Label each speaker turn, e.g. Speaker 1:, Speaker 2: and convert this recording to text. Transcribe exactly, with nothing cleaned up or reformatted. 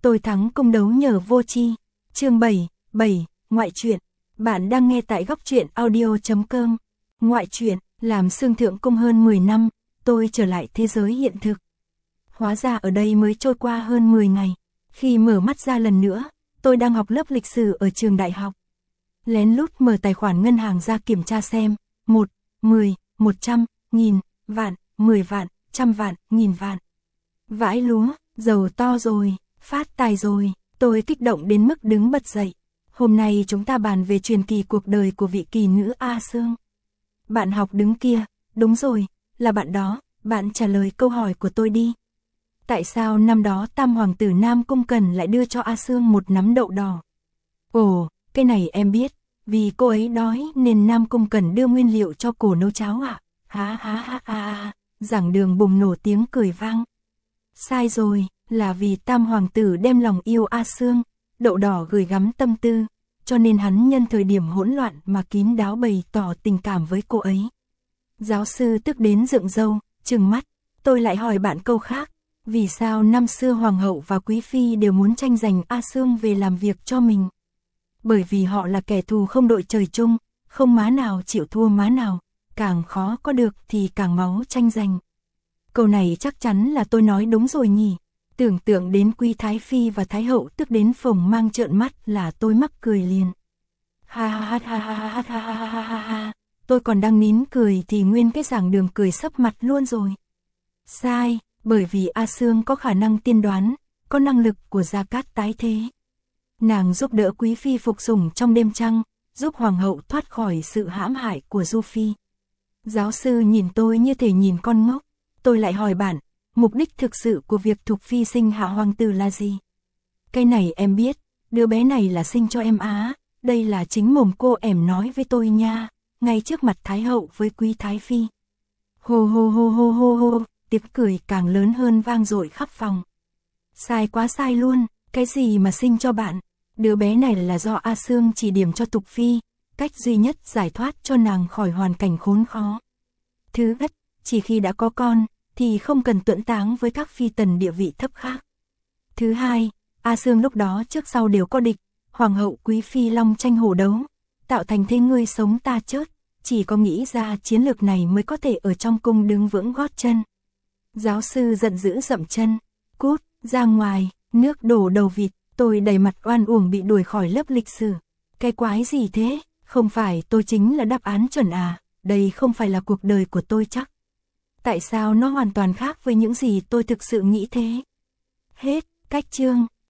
Speaker 1: Tôi thắng cung đấu nhờ vô tri. Chương bảy, bảy, ngoại truyện. Bạn đang nghe tại góc truyện audio chấm com. Ngoại truyện, làm xương thượng cung hơn mười năm, tôi trở lại thế giới hiện thực. Hóa ra ở đây mới trôi qua hơn mười ngày. Khi mở mắt ra lần nữa, tôi đang học lớp lịch sử ở trường đại học. Lén lút mở tài khoản ngân hàng ra kiểm tra xem, một, mười, một trăm, nghìn, vạn, mười vạn, trăm vạn, nghìn vạn. Vãi lúa, giàu to rồi, phát tài rồi, tôi kích động đến mức đứng bật dậy. Hôm nay chúng ta bàn về truyền kỳ cuộc đời của vị kỳ nữ A Sương. Bạn học đứng kia, đúng rồi, là bạn đó, bạn trả lời câu hỏi của tôi đi. Tại sao năm đó Tam Hoàng tử Nam Cung Cẩn lại đưa cho A Sương một nắm đậu đỏ? Ồ, cái này em biết, vì cô ấy đói nên Nam Cung Cẩn đưa nguyên liệu cho cổ nấu cháo ạ. Há há há há, giảng đường bùng nổ tiếng cười vang. Sai rồi, là vì Tam Hoàng tử đem lòng yêu A Sương, đậu đỏ gửi gắm tâm tư, cho nên hắn nhân thời điểm hỗn loạn mà kín đáo bày tỏ tình cảm với cô ấy. Giáo sư tức đến dựng râu, trừng mắt. Tôi lại hỏi bạn câu khác, vì sao năm xưa Hoàng hậu và Quý Phi đều muốn tranh giành A Sương về làm việc cho mình? Bởi vì họ là kẻ thù không đội trời chung, không má nào chịu thua má nào, càng khó có được thì càng máu tranh giành. Câu này chắc chắn là tôi nói đúng rồi nhỉ. Tưởng tượng đến Quý Thái Phi và Thái Hậu tức đến phồng mang trợn mắt là tôi mắc cười liền. Ha ha ha ha ha ha ha ha ha ha. Tôi còn đang nín cười thì nguyên cái giảng đường cười sấp mặt luôn rồi. Sai, bởi vì A Sương có khả năng tiên đoán, có năng lực của Gia Cát tái thế. Nàng giúp đỡ Quý Phi phục sủng trong đêm trăng, giúp Hoàng hậu thoát khỏi sự hãm hại của Du Phi. Giáo sư nhìn tôi như thể nhìn con ngốc. Tôi lại hỏi bạn, mục đích thực sự của việc Thục Phi sinh hạ hoàng tử là gì? Cái này em biết, đứa bé này là sinh cho em á, đây là chính mồm cô em nói với tôi nha, ngay trước mặt Thái hậu với Quý Thái Phi. Hô hô hô hô hô hô, tiếng cười càng lớn hơn vang dội khắp phòng. Sai quá sai luôn, cái gì mà sinh cho bạn? Đứa bé này là do A Sương chỉ điểm cho Thục Phi, cách duy nhất giải thoát cho nàng khỏi hoàn cảnh khốn khó. Thứ nhất, chỉ khi đã có con, thì không cần tuẫn táng với các phi tần địa vị thấp khác. Thứ hai, A Sương lúc đó trước sau đều có địch, Hoàng hậu Quý Phi long tranh hổ đấu, tạo thành thế ngươi sống ta chết, chỉ có nghĩ ra chiến lược này mới có thể ở trong cung đứng vững gót chân. Giáo sư giận dữ dậm chân, cút, ra ngoài, nước đổ đầu vịt, tôi đầy mặt oan uổng bị đuổi khỏi lớp lịch sử. Cái quái gì thế, không phải tôi chính là đáp án chuẩn à, đây không phải là cuộc đời của tôi chắc. Tại sao nó hoàn toàn khác với những gì tôi thực sự nghĩ thế? Hết, cách chương.